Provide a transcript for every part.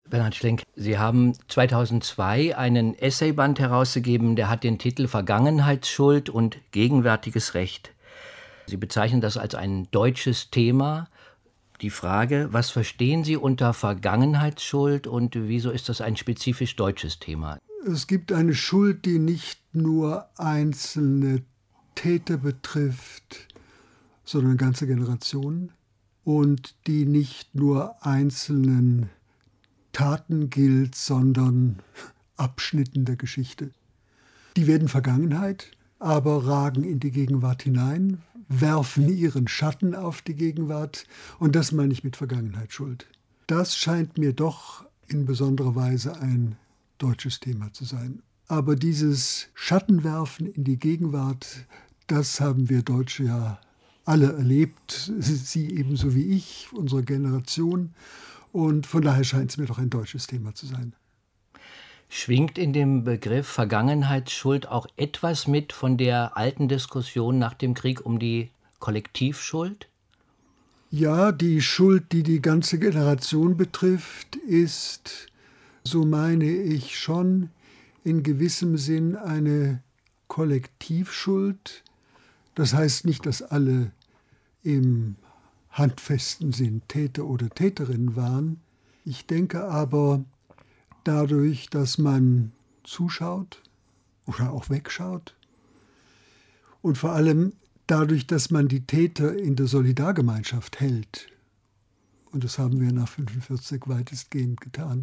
Bernhard Schlenk, Sie haben 2002 einen Essayband herausgegeben, der hat den Titel Vergangenheitsschuld und gegenwärtiges Recht. Sie bezeichnen das als ein deutsches Thema. Die Frage, was verstehen Sie unter Vergangenheitsschuld und wieso ist das ein spezifisch deutsches Thema? Es gibt eine Schuld, die nicht nur einzelne Täter betrifft, sondern ganze Generationen und die nicht nur einzelnen Taten gilt, sondern Abschnitten der Geschichte. Die werden Vergangenheit, aber ragen in die Gegenwart hinein, werfen ihren Schatten auf die Gegenwart und das meine ich mit Vergangenheitsschuld. Das scheint mir doch in besonderer Weise ein deutsches Thema zu sein. Aber dieses Schattenwerfen in die Gegenwart, das haben wir Deutsche ja alle erlebt, Sie ebenso wie ich, unsere Generation. Und von daher scheint es mir doch ein deutsches Thema zu sein. Schwingt in dem Begriff Vergangenheitsschuld auch etwas mit von der alten Diskussion nach dem Krieg um die Kollektivschuld? Ja, die Schuld, die die ganze Generation betrifft, ist, so meine ich schon, in gewissem Sinn eine Kollektivschuld. Das heißt nicht, dass alle im handfesten Sinn Täter oder Täterinnen waren. Ich denke aber, dadurch, dass man zuschaut oder auch wegschaut und vor allem dadurch, dass man die Täter in der Solidargemeinschaft hält, und das haben wir nach 1945 weitestgehend getan,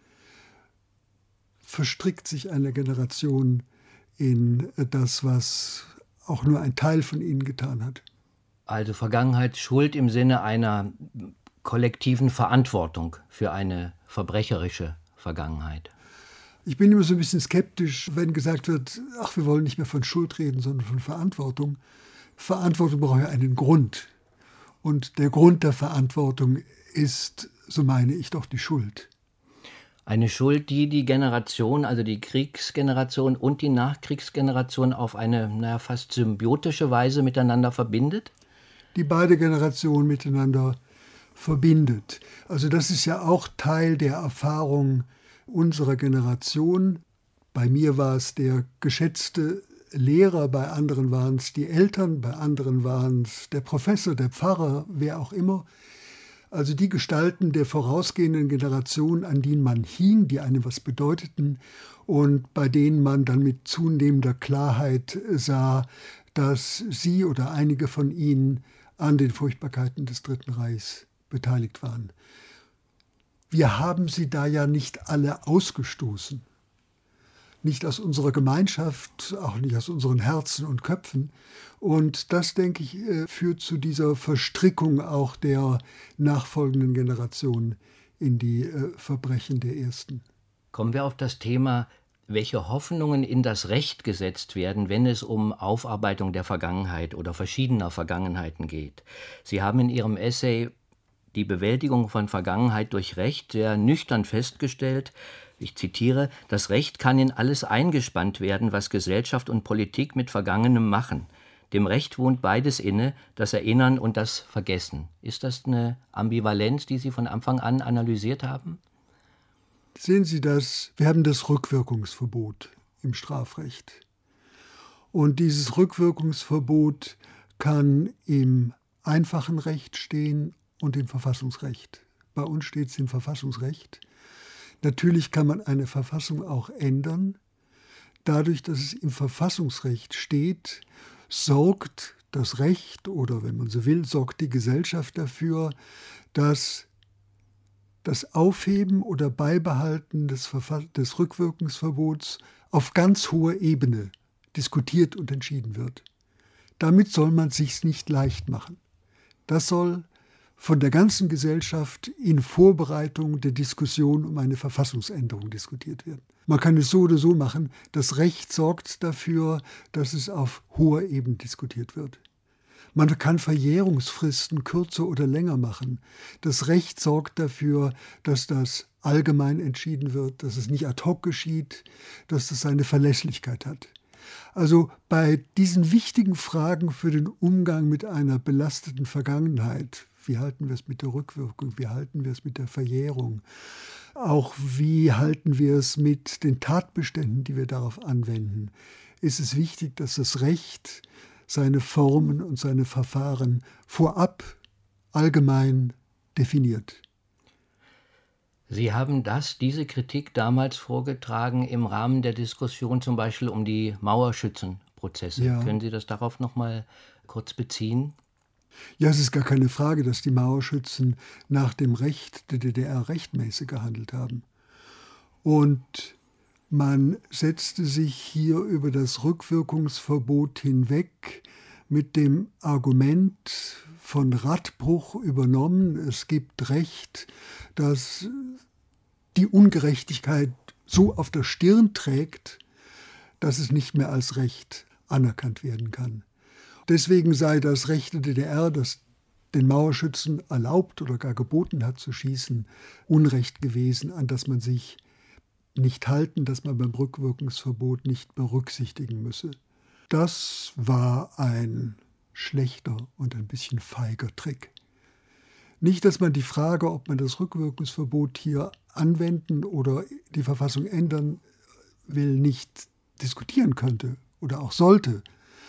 verstrickt sich eine Generation in das, was auch nur ein Teil von ihnen getan hat. Also Vergangenheitsschuld im Sinne einer kollektiven Verantwortung für eine verbrecherische Vergangenheit. Ich bin immer so ein bisschen skeptisch, wenn gesagt wird, ach, wir wollen nicht mehr von Schuld reden, sondern von Verantwortung. Verantwortung braucht ja einen Grund. Und der Grund der Verantwortung ist, so meine ich, doch die Schuld. Eine Schuld, die die Generation, also die Kriegsgeneration und die Nachkriegsgeneration auf eine fast symbiotische Weise miteinander verbindet? Die beide Generationen miteinander verbindet. Also das ist ja auch Teil der Erfahrung unserer Generation. Bei mir war es der geschätzte Lehrer, bei anderen waren es die Eltern, bei anderen waren es der Professor, der Pfarrer, wer auch immer. Also die Gestalten der vorausgehenden Generation, an denen man hing, die einem was bedeuteten und bei denen man dann mit zunehmender Klarheit sah, dass sie oder einige von ihnen an den Furchtbarkeiten des Dritten Reichs beteiligt waren. Wir haben sie da ja nicht alle ausgestoßen. Nicht aus unserer Gemeinschaft, auch nicht aus unseren Herzen und Köpfen. Und das, denke ich, führt zu dieser Verstrickung auch der nachfolgenden Generationen in die Verbrechen der ersten. Kommen wir auf das Thema, welche Hoffnungen in das Recht gesetzt werden, wenn es um Aufarbeitung der Vergangenheit oder verschiedener Vergangenheiten geht. Sie haben in Ihrem Essay die Bewältigung von Vergangenheit durch Recht sehr nüchtern festgestellt. Ich zitiere: Das Recht kann in alles eingespannt werden, was Gesellschaft und Politik mit Vergangenem machen. Dem Recht wohnt beides inne, das Erinnern und das Vergessen. Ist das eine Ambivalenz, die Sie von Anfang an analysiert haben? Sehen Sie das? Wir haben das Rückwirkungsverbot im Strafrecht. Und dieses Rückwirkungsverbot kann im einfachen Recht stehen und im Verfassungsrecht. Bei uns steht es im Verfassungsrecht. Natürlich kann man eine Verfassung auch ändern. Dadurch, dass es im Verfassungsrecht steht, sorgt das Recht oder, wenn man so will, sorgt die Gesellschaft dafür, dass das Aufheben oder Beibehalten des Rückwirkungsverbots auf ganz hoher Ebene diskutiert und entschieden wird. Damit soll man es sich nicht leicht machen. Das soll von der ganzen Gesellschaft in Vorbereitung der Diskussion um eine Verfassungsänderung diskutiert werden. Man kann es so oder so machen. Das Recht sorgt dafür, dass es auf hoher Ebene diskutiert wird. Man kann Verjährungsfristen kürzer oder länger machen. Das Recht sorgt dafür, dass das allgemein entschieden wird, dass es nicht ad hoc geschieht, dass es seine Verlässlichkeit hat. Also bei diesen wichtigen Fragen für den Umgang mit einer belasteten Vergangenheit, wie halten wir es mit der Rückwirkung, wie halten wir es mit der Verjährung, Auch wie halten wir es mit den Tatbeständen, die wir darauf anwenden? Ist es wichtig, dass das Recht seine Formen und seine Verfahren vorab allgemein definiert? Sie haben diese Kritik damals vorgetragen im Rahmen der Diskussion zum Beispiel um die Mauerschützenprozesse. Ja. Können Sie das darauf noch mal kurz beziehen? Ja, es ist gar keine Frage, dass die Mauerschützen nach dem Recht der DDR rechtmäßig gehandelt haben. Und man setzte sich hier über das Rückwirkungsverbot hinweg mit dem Argument von Radbruch übernommen. Es gibt Recht, das die Ungerechtigkeit so auf der Stirn trägt, dass es nicht mehr als Recht anerkannt werden kann. Deswegen sei das Recht der DDR, das den Mauerschützen erlaubt oder gar geboten hat zu schießen, Unrecht gewesen, an das man sich nicht halten, das man beim Rückwirkungsverbot nicht berücksichtigen müsse. Das war ein schlechter und ein bisschen feiger Trick. Nicht, dass man die Frage, ob man das Rückwirkungsverbot hier anwenden oder die Verfassung ändern will, nicht diskutieren könnte oder auch sollte.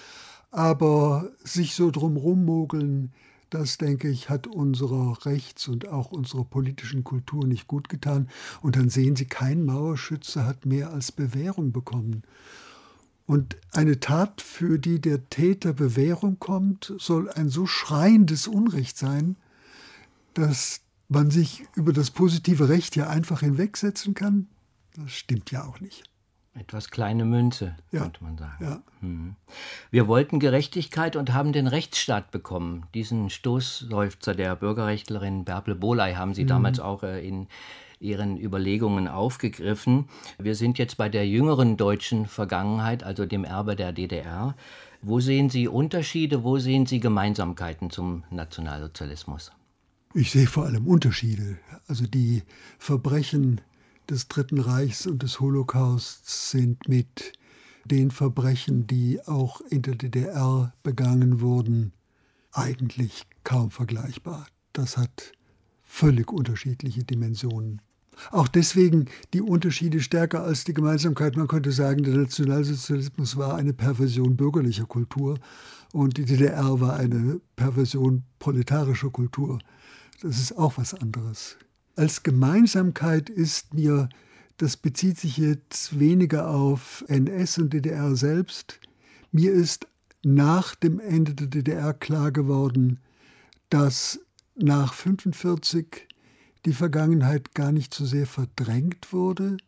Aber sich so drum rummogeln, das, denke ich, hat unserer Rechts- und auch unserer politischen Kultur nicht gut getan. Und dann sehen Sie, kein Mauerschütze hat mehr als Bewährung bekommen. Und eine Tat, für die der Täter Bewährung kommt, soll ein so schreiendes Unrecht sein, dass man sich über das positive Recht ja einfach hinwegsetzen kann. Das stimmt ja auch nicht. Etwas kleine Münze, Ja. könnte man sagen. Ja. Wir wollten Gerechtigkeit und haben den Rechtsstaat bekommen. Diesen Stoßseufzer der Bürgerrechtlerin Bärbel Bohley haben Sie damals auch in Ihren Überlegungen aufgegriffen. Wir sind jetzt bei der jüngeren deutschen Vergangenheit, also dem Erbe der DDR. Wo sehen Sie Unterschiede, wo sehen Sie Gemeinsamkeiten zum Nationalsozialismus? Ich sehe vor allem Unterschiede. Also die Verbrechen des Dritten Reichs und des Holocausts sind mit den Verbrechen, die auch in der DDR begangen wurden, eigentlich kaum vergleichbar. Das hat völlig unterschiedliche Dimensionen. Auch deswegen die Unterschiede stärker als die Gemeinsamkeit. Man könnte sagen, der Nationalsozialismus war eine Perversion bürgerlicher Kultur und die DDR war eine Perversion proletarischer Kultur. Das ist auch was anderes. Als Gemeinsamkeit ist mir, das bezieht sich jetzt weniger auf NS und DDR selbst, mir ist nach dem Ende der DDR klar geworden, dass nach 1945 die Vergangenheit gar nicht so sehr verdrängt wurde,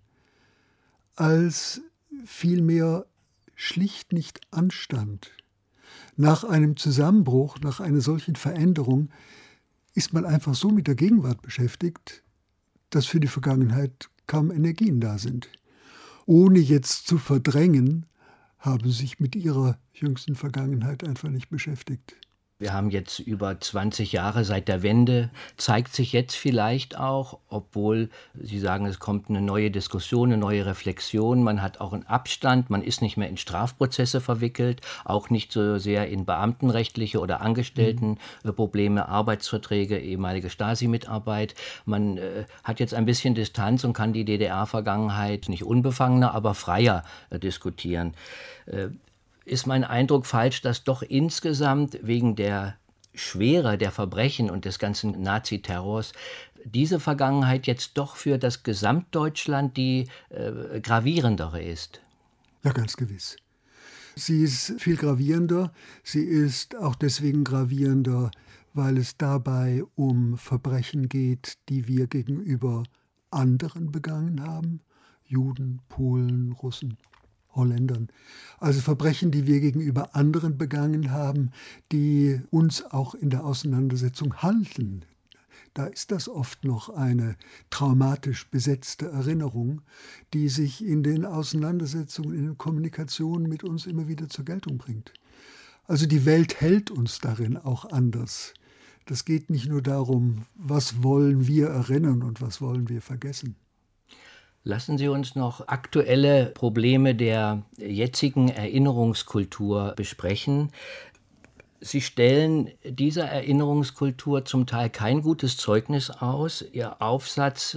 als vielmehr schlicht nicht anstand. Nach einem Zusammenbruch, nach einer solchen Veränderung, ist man einfach so mit der Gegenwart beschäftigt, dass für die Vergangenheit kaum Energien da sind. Ohne jetzt zu verdrängen, haben sie sich mit ihrer jüngsten Vergangenheit einfach nicht beschäftigt. Wir haben jetzt über 20 Jahre seit der Wende. Zeigt sich jetzt vielleicht auch, obwohl Sie sagen, es kommt eine neue Diskussion, eine neue Reflexion, man hat auch einen Abstand, man ist nicht mehr in Strafprozesse verwickelt, auch nicht so sehr in beamtenrechtliche oder Angestelltenprobleme, Arbeitsverträge, ehemalige Stasi-Mitarbeit. Man hat jetzt ein bisschen Distanz und kann die DDR-Vergangenheit nicht unbefangener, aber freier diskutieren. Ist mein Eindruck falsch, dass doch insgesamt wegen der Schwere der Verbrechen und des ganzen Naziterrors diese Vergangenheit jetzt doch für das Gesamtdeutschland die gravierendere ist? Ja, ganz gewiss. Sie ist viel gravierender. Sie ist auch deswegen gravierender, weil es dabei um Verbrechen geht, die wir gegenüber anderen begangen haben. Juden, Polen, Russen, Holländern. Also Verbrechen, die wir gegenüber anderen begangen haben, die uns auch in der Auseinandersetzung halten. Da ist das oft noch eine traumatisch besetzte Erinnerung, die sich in den Auseinandersetzungen, in den Kommunikationen mit uns immer wieder zur Geltung bringt. Also die Welt hält uns darin auch anders. Das geht nicht nur darum, was wollen wir erinnern und was wollen wir vergessen. Lassen Sie uns noch aktuelle Probleme der jetzigen Erinnerungskultur besprechen. Sie stellen dieser Erinnerungskultur zum Teil kein gutes Zeugnis aus. Ihr Aufsatz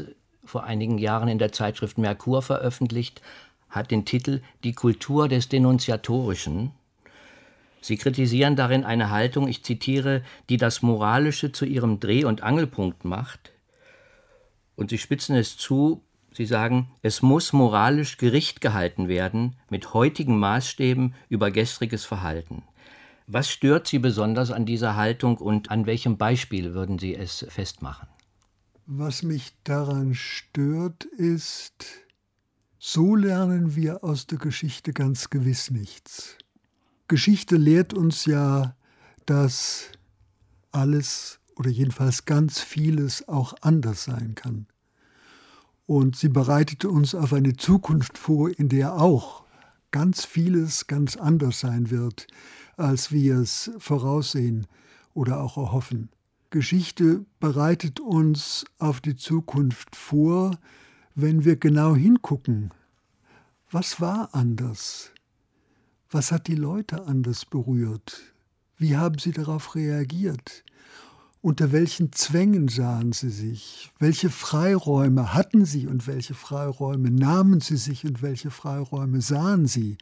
vor einigen Jahren in der Zeitschrift Merkur veröffentlicht, hat den Titel »Die Kultur des Denunziatorischen«. Sie kritisieren darin eine Haltung, ich zitiere, die das Moralische zu ihrem Dreh- und Angelpunkt macht. Und Sie spitzen es zu, Sie sagen, es muss moralisch Gericht gehalten werden mit heutigen Maßstäben über gestriges Verhalten. Was stört Sie besonders an dieser Haltung und an welchem Beispiel würden Sie es festmachen? Was mich daran stört, ist, so lernen wir aus der Geschichte ganz gewiss nichts. Geschichte lehrt uns ja, dass alles oder jedenfalls ganz vieles auch anders sein kann. Und sie bereitete uns auf eine Zukunft vor, in der auch ganz vieles ganz anders sein wird, als wir es voraussehen oder auch erhoffen. Geschichte bereitet uns auf die Zukunft vor, wenn wir genau hingucken. Was war anders? Was hat die Leute anders berührt? Wie haben sie darauf reagiert? Unter welchen Zwängen sahen sie sich? Welche Freiräume hatten sie und welche Freiräume nahmen sie sich und welche Freiräume sahen sie?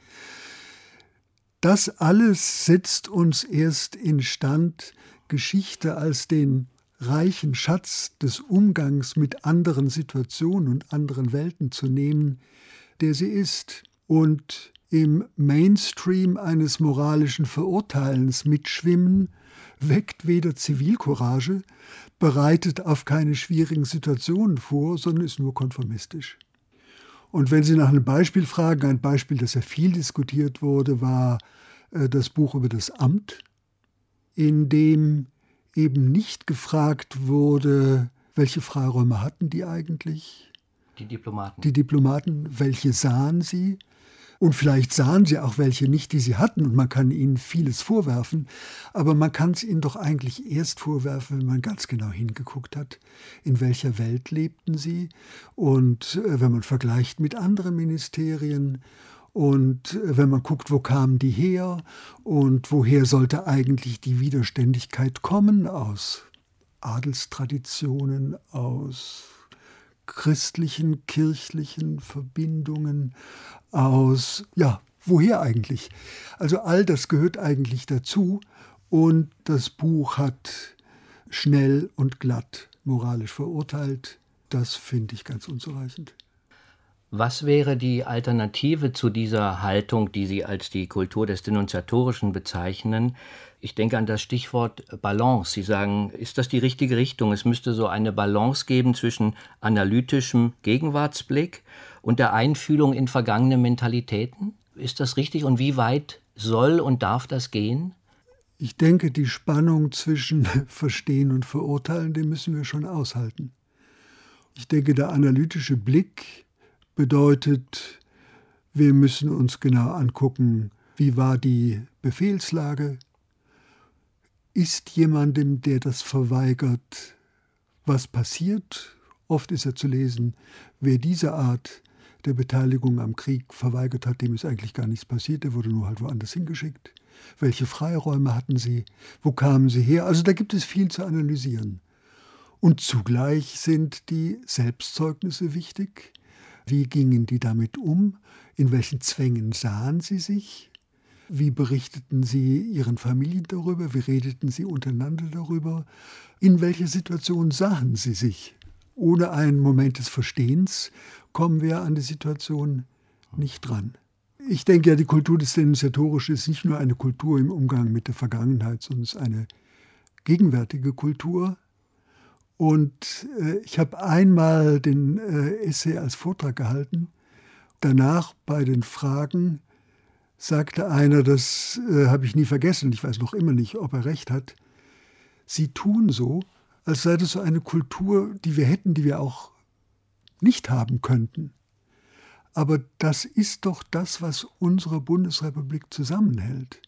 Das alles setzt uns erst instand, Geschichte als den reichen Schatz des Umgangs mit anderen Situationen und anderen Welten zu nehmen, der sie ist. Und im Mainstream eines moralischen Verurteilens mitschwimmen, weckt weder Zivilcourage, bereitet auf keine schwierigen Situationen vor, sondern ist nur konformistisch. Und wenn Sie nach einem Beispiel fragen, ein Beispiel, das ja viel diskutiert wurde, war das Buch über das Amt, in dem eben nicht gefragt wurde, welche Freiräume hatten die eigentlich? Die Diplomaten. Die Diplomaten, welche sahen sie? Und vielleicht sahen sie auch welche nicht, die sie hatten. Und man kann ihnen vieles vorwerfen. Aber man kann es ihnen doch eigentlich erst vorwerfen, wenn man ganz genau hingeguckt hat, in welcher Welt lebten sie. Und wenn man vergleicht mit anderen Ministerien. Und wenn man guckt, wo kamen die her und woher sollte eigentlich die Widerständigkeit kommen, aus Adelstraditionen, aus christlichen, kirchlichen Verbindungen, aus, ja, woher eigentlich? Also all das gehört eigentlich dazu und das Buch hat schnell und glatt moralisch verurteilt. Das finde ich ganz unzureichend. Was wäre die Alternative zu dieser Haltung, die Sie als die Kultur des Denunziatorischen bezeichnen? Ich denke an das Stichwort Balance. Sie sagen, ist das die richtige Richtung? Es müsste so eine Balance geben zwischen analytischem Gegenwartsblick und der Einfühlung in vergangene Mentalitäten. Ist das richtig? Und wie weit soll und darf das gehen? Ich denke, die Spannung zwischen Verstehen und Verurteilen, die müssen wir schon aushalten. Ich denke, der analytische Blick bedeutet, wir müssen uns genau angucken, wie war die Befehlslage? Ist jemandem, der das verweigert, was passiert? Oft ist ja zu lesen, wer diese Art der Beteiligung am Krieg verweigert hat, dem ist eigentlich gar nichts passiert, der wurde nur halt woanders hingeschickt. Welche Freiräume hatten sie? Wo kamen sie her? Also da gibt es viel zu analysieren. Und zugleich sind die Selbstzeugnisse wichtig. Wie gingen die damit um? In welchen Zwängen sahen sie sich? Wie berichteten sie ihren Familien darüber? Wie redeten sie untereinander darüber? In welcher Situation sahen sie sich? Ohne einen Moment des Verstehens kommen wir an die Situation nicht dran. Ich denke ja, die Kultur des Denunziatorischen ist nicht nur eine Kultur im Umgang mit der Vergangenheit, sondern es ist eine gegenwärtige Kultur. Und ich habe einmal den Essay als Vortrag gehalten. Danach bei den Fragen sagte einer, das habe ich nie vergessen, ich weiß noch immer nicht, ob er recht hat, Sie tun so, als sei das so eine Kultur, die wir hätten, die wir auch nicht haben könnten. Aber das ist doch das, was unsere Bundesrepublik zusammenhält.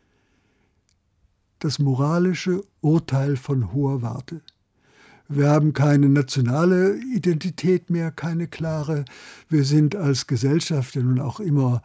Das moralische Urteil von hoher Warte. Wir haben keine nationale Identität mehr, keine klare. Wir sind als Gesellschaft ja nun auch immer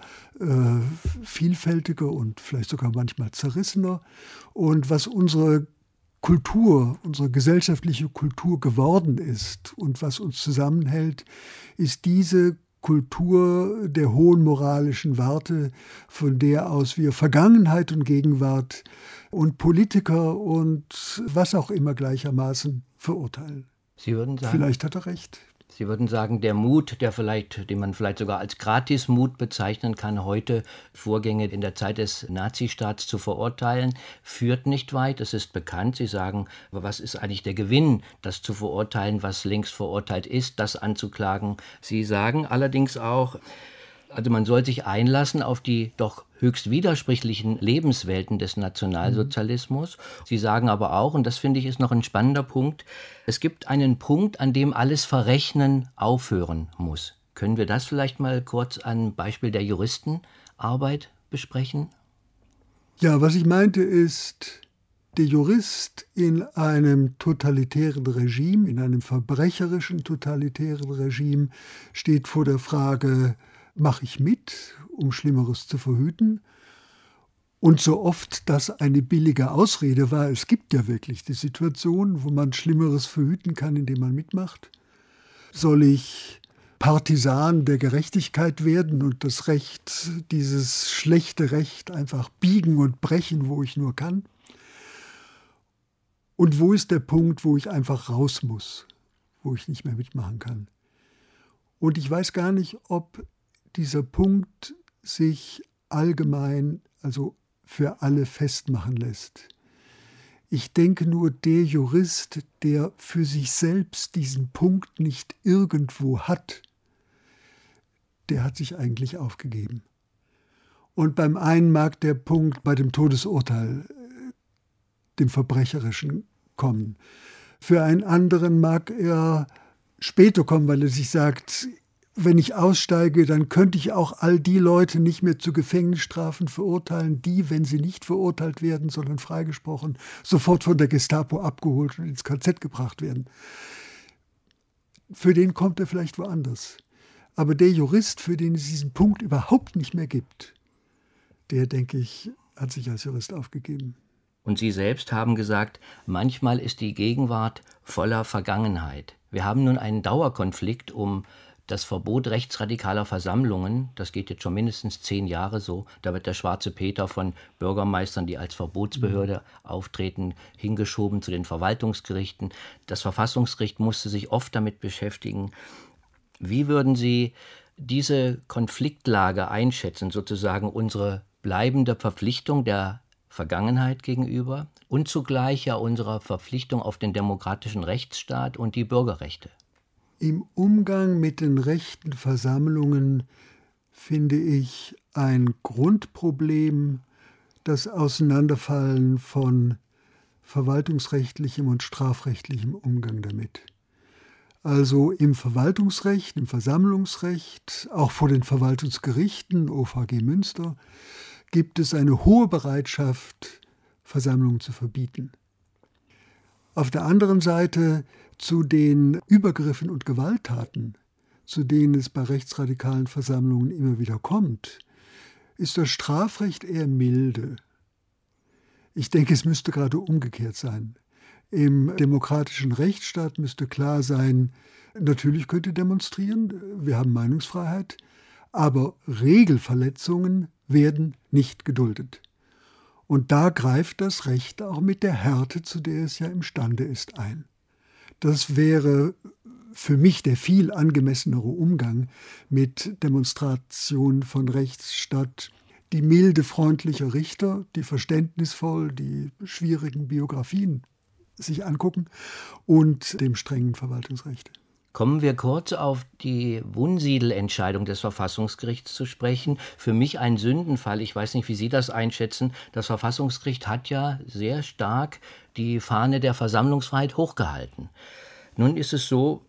vielfältiger und vielleicht sogar manchmal zerrissener. Und was unsere Kultur, unsere gesellschaftliche Kultur geworden ist und was uns zusammenhält, ist diese Kultur der hohen moralischen Werte, von der aus wir Vergangenheit und Gegenwart und Politiker und was auch immer gleichermaßen verurteilen. Sie würden sagen, vielleicht hat er recht. Sie würden sagen, der Mut, den man vielleicht sogar als Gratismut bezeichnen kann, heute Vorgänge in der Zeit des Nazistaats zu verurteilen, führt nicht weit. Es ist bekannt. Sie sagen, aber was ist eigentlich der Gewinn, das zu verurteilen, was längst verurteilt ist, das anzuklagen? Sie sagen allerdings auch, also man soll sich einlassen auf die doch höchst widersprüchlichen Lebenswelten des Nationalsozialismus. Sie sagen aber auch, und das finde ich ist noch ein spannender Punkt, es gibt einen Punkt, an dem alles Verrechnen aufhören muss. Können wir das vielleicht mal kurz am Beispiel der Juristenarbeit besprechen? Ja, was ich meinte ist, der Jurist in einem totalitären Regime, in einem verbrecherischen totalitären Regime, steht vor der Frage, mache ich mit, um Schlimmeres zu verhüten? Und so oft das eine billige Ausrede war, es gibt ja wirklich die Situation, wo man Schlimmeres verhüten kann, indem man mitmacht. Soll ich Partisan der Gerechtigkeit werden und das Recht, dieses schlechte Recht einfach biegen und brechen, wo ich nur kann? Und wo ist der Punkt, wo ich einfach raus muss, wo ich nicht mehr mitmachen kann? Und ich weiß gar nicht, ob dieser Punkt sich allgemein, also für alle festmachen lässt. Ich denke nur, der Jurist, der für sich selbst diesen Punkt nicht irgendwo hat, der hat sich eigentlich aufgegeben. Und beim einen mag der Punkt bei dem Todesurteil, dem Verbrecherischen, kommen. Für einen anderen mag er später kommen, weil er sich sagt, wenn ich aussteige, dann könnte ich auch all die Leute nicht mehr zu Gefängnisstrafen verurteilen, die, wenn sie nicht verurteilt werden, sondern freigesprochen, sofort von der Gestapo abgeholt und ins KZ gebracht werden. Für den kommt er vielleicht woanders. Aber der Jurist, für den es diesen Punkt überhaupt nicht mehr gibt, der, denke ich, hat sich als Jurist aufgegeben. Und Sie selbst haben gesagt, manchmal ist die Gegenwart voller Vergangenheit. Wir haben nun einen Dauerkonflikt um das Verbot rechtsradikaler Versammlungen. Das geht jetzt schon mindestens 10 Jahre so. Da wird der Schwarze Peter von Bürgermeistern, die als Verbotsbehörde auftreten, hingeschoben zu den Verwaltungsgerichten. Das Verfassungsgericht musste sich oft damit beschäftigen. Wie würden Sie diese Konfliktlage einschätzen, sozusagen unsere bleibende Verpflichtung der Vergangenheit gegenüber und zugleich ja unserer Verpflichtung auf den demokratischen Rechtsstaat und die Bürgerrechte? Im Umgang mit den rechten Versammlungen finde ich ein Grundproblem das Auseinanderfallen von verwaltungsrechtlichem und strafrechtlichem Umgang damit. Also im Verwaltungsrecht, im Versammlungsrecht, auch vor den Verwaltungsgerichten, OVG Münster, gibt es eine hohe Bereitschaft, Versammlungen zu verbieten. Auf der anderen Seite zu den Übergriffen und Gewalttaten, zu denen es bei rechtsradikalen Versammlungen immer wieder kommt, ist das Strafrecht eher milde. Ich denke, es müsste gerade umgekehrt sein. Im demokratischen Rechtsstaat müsste klar sein, natürlich könnt ihr demonstrieren, wir haben Meinungsfreiheit, aber Regelverletzungen werden nicht geduldet. Und da greift das Recht auch mit der Härte, zu der es ja imstande ist, ein. Das wäre für mich der viel angemessenere Umgang mit Demonstrationen von rechts statt die milde, freundliche Richter, die verständnisvoll die schwierigen Biografien sich angucken und dem strengen Verwaltungsrecht. Kommen wir kurz auf die Wunsiedel-Entscheidung des Verfassungsgerichts zu sprechen. Für mich ein Sündenfall, ich weiß nicht, wie Sie das einschätzen. Das Verfassungsgericht hat ja sehr stark die Fahne der Versammlungsfreiheit hochgehalten. Nun ist es so,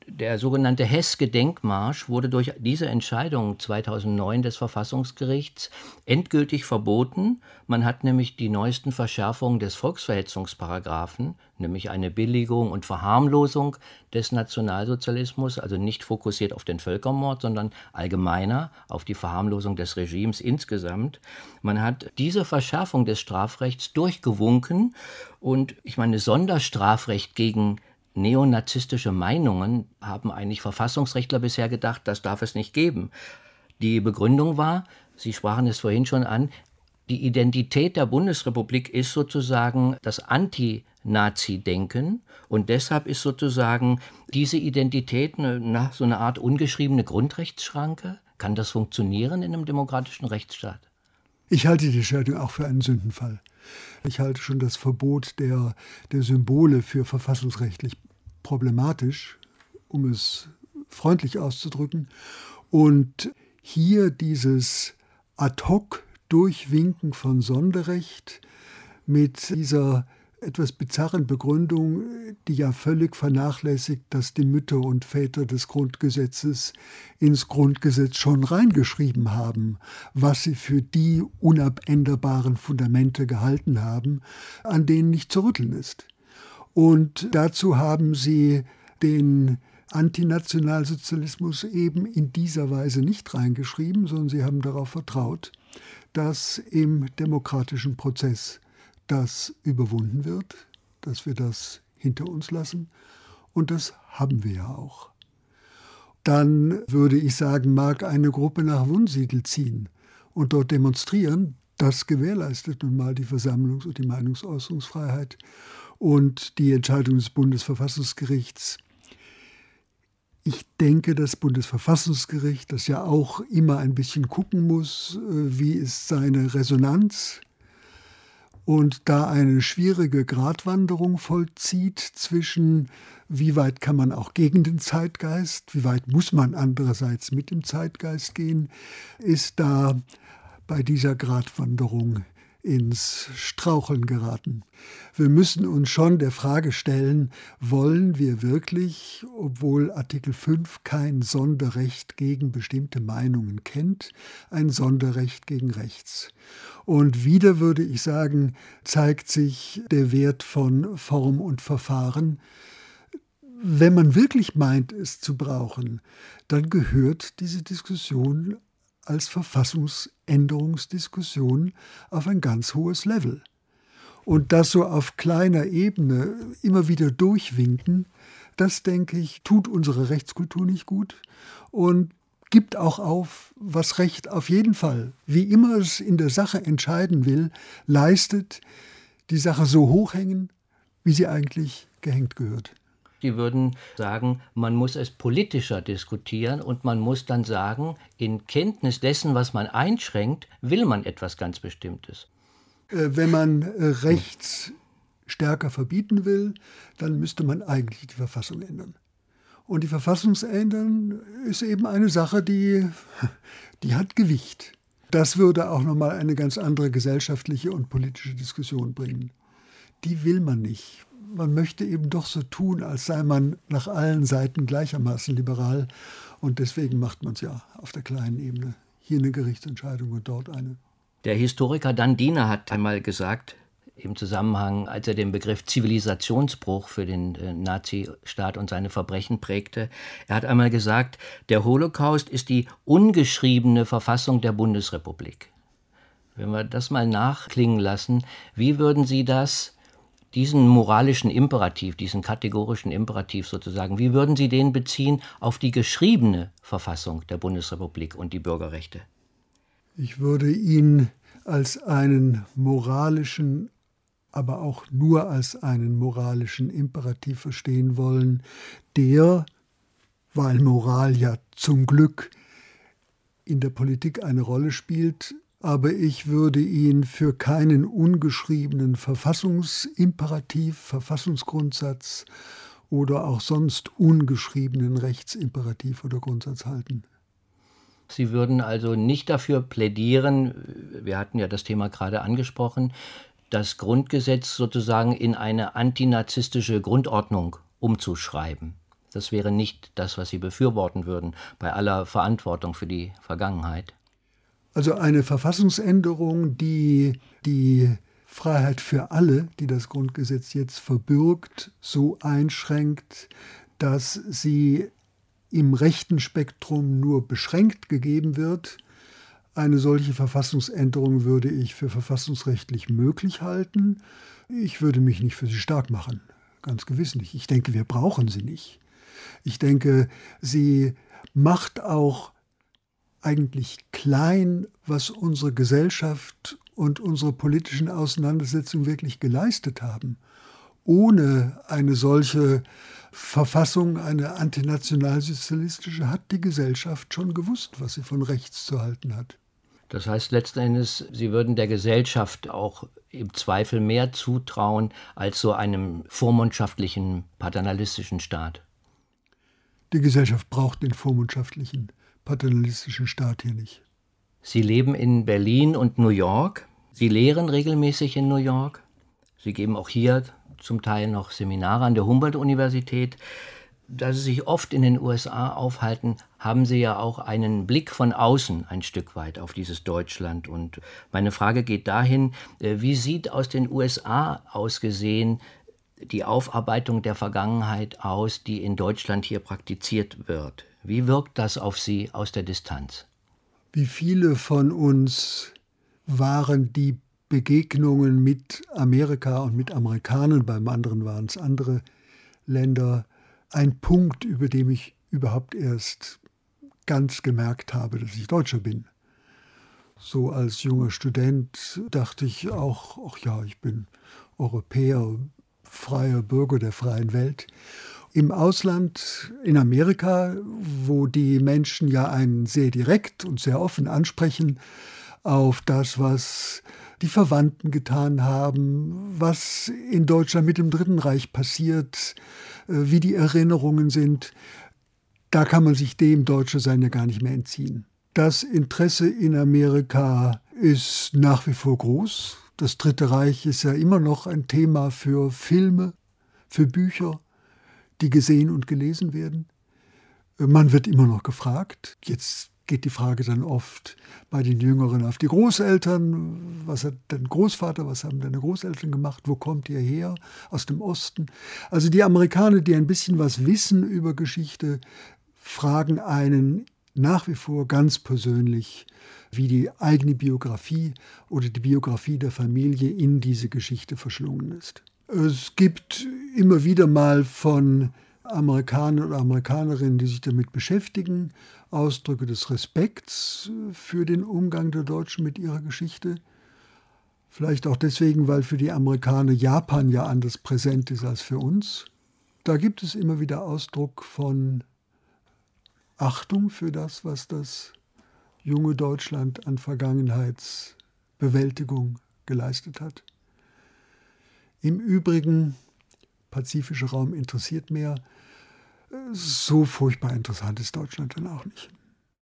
Der sogenannte Hess-Gedenkmarsch wurde durch diese Entscheidung 2009 des Verfassungsgerichts endgültig verboten. Man hat nämlich die neuesten Verschärfungen des Volksverhetzungsparagraphen, nämlich eine Billigung und Verharmlosung des Nationalsozialismus, also nicht fokussiert auf den Völkermord, sondern allgemeiner auf die Verharmlosung des Regimes insgesamt. Man hat diese Verschärfung des Strafrechts durchgewunken und ich meine, Sonderstrafrecht gegen neonazistische Meinungen haben eigentlich Verfassungsrechtler bisher gedacht, das darf es nicht geben. Die Begründung war, Sie sprachen es vorhin schon an, die Identität der Bundesrepublik ist sozusagen das Anti-Nazi-Denken und deshalb ist sozusagen diese Identität so eine Art ungeschriebene Grundrechtsschranke. Kann das funktionieren in einem demokratischen Rechtsstaat? Ich halte die Entscheidung auch für einen Sündenfall. Ich halte schon das Verbot der Symbole für verfassungsrechtlich problematisch, um es freundlich auszudrücken. Und hier dieses Ad-hoc-Durchwinken von Sonderrecht mit dieser etwas bizarren Begründung, die ja völlig vernachlässigt, dass die Mütter und Väter des Grundgesetzes ins Grundgesetz schon reingeschrieben haben, was sie für die unabänderbaren Fundamente gehalten haben, an denen nicht zu rütteln ist. Und dazu haben sie den Antinationalsozialismus eben in dieser Weise nicht reingeschrieben, sondern sie haben darauf vertraut, dass im demokratischen Prozess das überwunden wird, dass wir das hinter uns lassen. Und das haben wir ja auch. Dann würde ich sagen, mag eine Gruppe nach Wunsiedel ziehen und dort demonstrieren. Das gewährleistet nun mal die Versammlungs- und die Meinungsäußerungsfreiheit und die Entscheidung des Bundesverfassungsgerichts. Ich denke, das Bundesverfassungsgericht, das ja auch immer ein bisschen gucken muss, wie ist seine Resonanz, und da eine schwierige Gratwanderung vollzieht zwischen, wie weit kann man auch gegen den Zeitgeist, wie weit muss man andererseits mit dem Zeitgeist gehen, ist da bei dieser Gratwanderung ins Straucheln geraten. Wir müssen uns schon der Frage stellen, wollen wir wirklich, obwohl Artikel 5 kein Sonderrecht gegen bestimmte Meinungen kennt, ein Sonderrecht gegen rechts? Und wieder würde ich sagen, zeigt sich der Wert von Form und Verfahren. Wenn man wirklich meint, es zu brauchen, dann gehört diese Diskussion als Verfassungsänderungsdiskussion auf ein ganz hohes Level. Und das so auf kleiner Ebene immer wieder durchwinken, das, denke ich, tut unserer Rechtskultur nicht gut und gibt auch auf, was Recht auf jeden Fall, wie immer es in der Sache entscheiden will, leistet, die Sache so hochhängen, wie sie eigentlich gehängt gehört. Die würden sagen, man muss es politischer diskutieren und man muss dann sagen, in Kenntnis dessen, was man einschränkt, will man etwas ganz Bestimmtes. Wenn man rechts stärker verbieten will, dann müsste man eigentlich die Verfassung ändern. Und die Verfassung ändern ist eben eine Sache, die hat Gewicht. Das würde auch nochmal eine ganz andere gesellschaftliche und politische Diskussion bringen. Die will man nicht. Man möchte eben doch so tun, als sei man nach allen Seiten gleichermaßen liberal. Und deswegen macht man es ja auf der kleinen Ebene. Hier eine Gerichtsentscheidung und dort eine. Der Historiker Dan Diener hat einmal gesagt, im Zusammenhang, als er den Begriff Zivilisationsbruch für den Nazistaat und seine Verbrechen prägte, er hat einmal gesagt, der Holocaust ist die ungeschriebene Verfassung der Bundesrepublik. Wenn wir das mal nachklingen lassen, wie würden Sie diesen moralischen Imperativ, diesen kategorischen Imperativ sozusagen, wie würden Sie den beziehen auf die geschriebene Verfassung der Bundesrepublik und die Bürgerrechte? Ich würde ihn als einen moralischen, aber auch nur als einen moralischen Imperativ verstehen wollen, der, weil Moral ja zum Glück in der Politik eine Rolle spielt, aber ich würde ihn für keinen ungeschriebenen Verfassungsimperativ, Verfassungsgrundsatz oder auch sonst ungeschriebenen Rechtsimperativ oder Grundsatz halten. Sie würden also nicht dafür plädieren, wir hatten ja das Thema gerade angesprochen, das Grundgesetz sozusagen in eine antinazistische Grundordnung umzuschreiben. Das wäre nicht das, was Sie befürworten würden, bei aller Verantwortung für die Vergangenheit. Also eine Verfassungsänderung, die die Freiheit für alle, die das Grundgesetz jetzt verbürgt, so einschränkt, dass sie im rechten Spektrum nur beschränkt gegeben wird. Eine solche Verfassungsänderung würde ich für verfassungsrechtlich möglich halten. Ich würde mich nicht für sie stark machen, ganz gewiss nicht. Ich denke, wir brauchen sie nicht. Ich denke, sie macht auch eigentlich klein, was unsere Gesellschaft und unsere politischen Auseinandersetzungen wirklich geleistet haben. Ohne eine solche Verfassung, eine antinationalsozialistische, hat die Gesellschaft schon gewusst, was sie von rechts zu halten hat. Das heißt letzten Endes, Sie würden der Gesellschaft auch im Zweifel mehr zutrauen als so einem vormundschaftlichen, paternalistischen Staat. Die Gesellschaft braucht den vormundschaftlichen, paternalistischen Staat hier nicht. Sie leben in Berlin und New York. Sie lehren regelmäßig in New York. Sie geben auch hier zum Teil noch Seminare an der Humboldt-Universität. Da Sie sich oft in den USA aufhalten, haben Sie ja auch einen Blick von außen ein Stück weit auf dieses Deutschland. Und meine Frage geht dahin, wie sieht aus den USA aus gesehen die Aufarbeitung der Vergangenheit aus, die in Deutschland hier praktiziert wird? Wie wirkt das auf Sie aus der Distanz? Wie viele von uns waren die Begegnungen mit Amerika und mit Amerikanern, beim anderen waren es andere Länder, ein Punkt, über den ich überhaupt erst ganz gemerkt habe, dass ich Deutscher bin. So als junger Student dachte ich auch, ach ja, ich bin Europäer, freier Bürger der freien Welt. Im Ausland, in Amerika, wo die Menschen ja einen sehr direkt und sehr offen ansprechen auf das, was die Verwandten getan haben, was in Deutschland mit dem Dritten Reich passiert, wie die Erinnerungen sind, da kann man sich dem Deutschersein ja gar nicht mehr entziehen. Das Interesse in Amerika ist nach wie vor groß. Das Dritte Reich ist ja immer noch ein Thema für Filme, für Bücher, die gesehen und gelesen werden. Man wird immer noch gefragt. Jetzt geht die Frage dann oft bei den Jüngeren auf die Großeltern. Was hat dein Großvater, was haben deine Großeltern gemacht? Wo kommt ihr her? Aus dem Osten. Also die Amerikaner, die ein bisschen was wissen über Geschichte, fragen einen nach wie vor ganz persönlich, wie die eigene Biografie oder die Biografie der Familie in diese Geschichte verschlungen ist. Es gibt immer wieder mal von Amerikanern oder Amerikanerinnen, die sich damit beschäftigen, Ausdrücke des Respekts für den Umgang der Deutschen mit ihrer Geschichte. Vielleicht auch deswegen, weil für die Amerikaner Japan ja anders präsent ist als für uns. Da gibt es immer wieder Ausdruck von Achtung für das, was das junge Deutschland an Vergangenheitsbewältigung geleistet hat. Im Übrigen, pazifischer Raum interessiert mehr. So furchtbar interessant ist Deutschland dann auch nicht.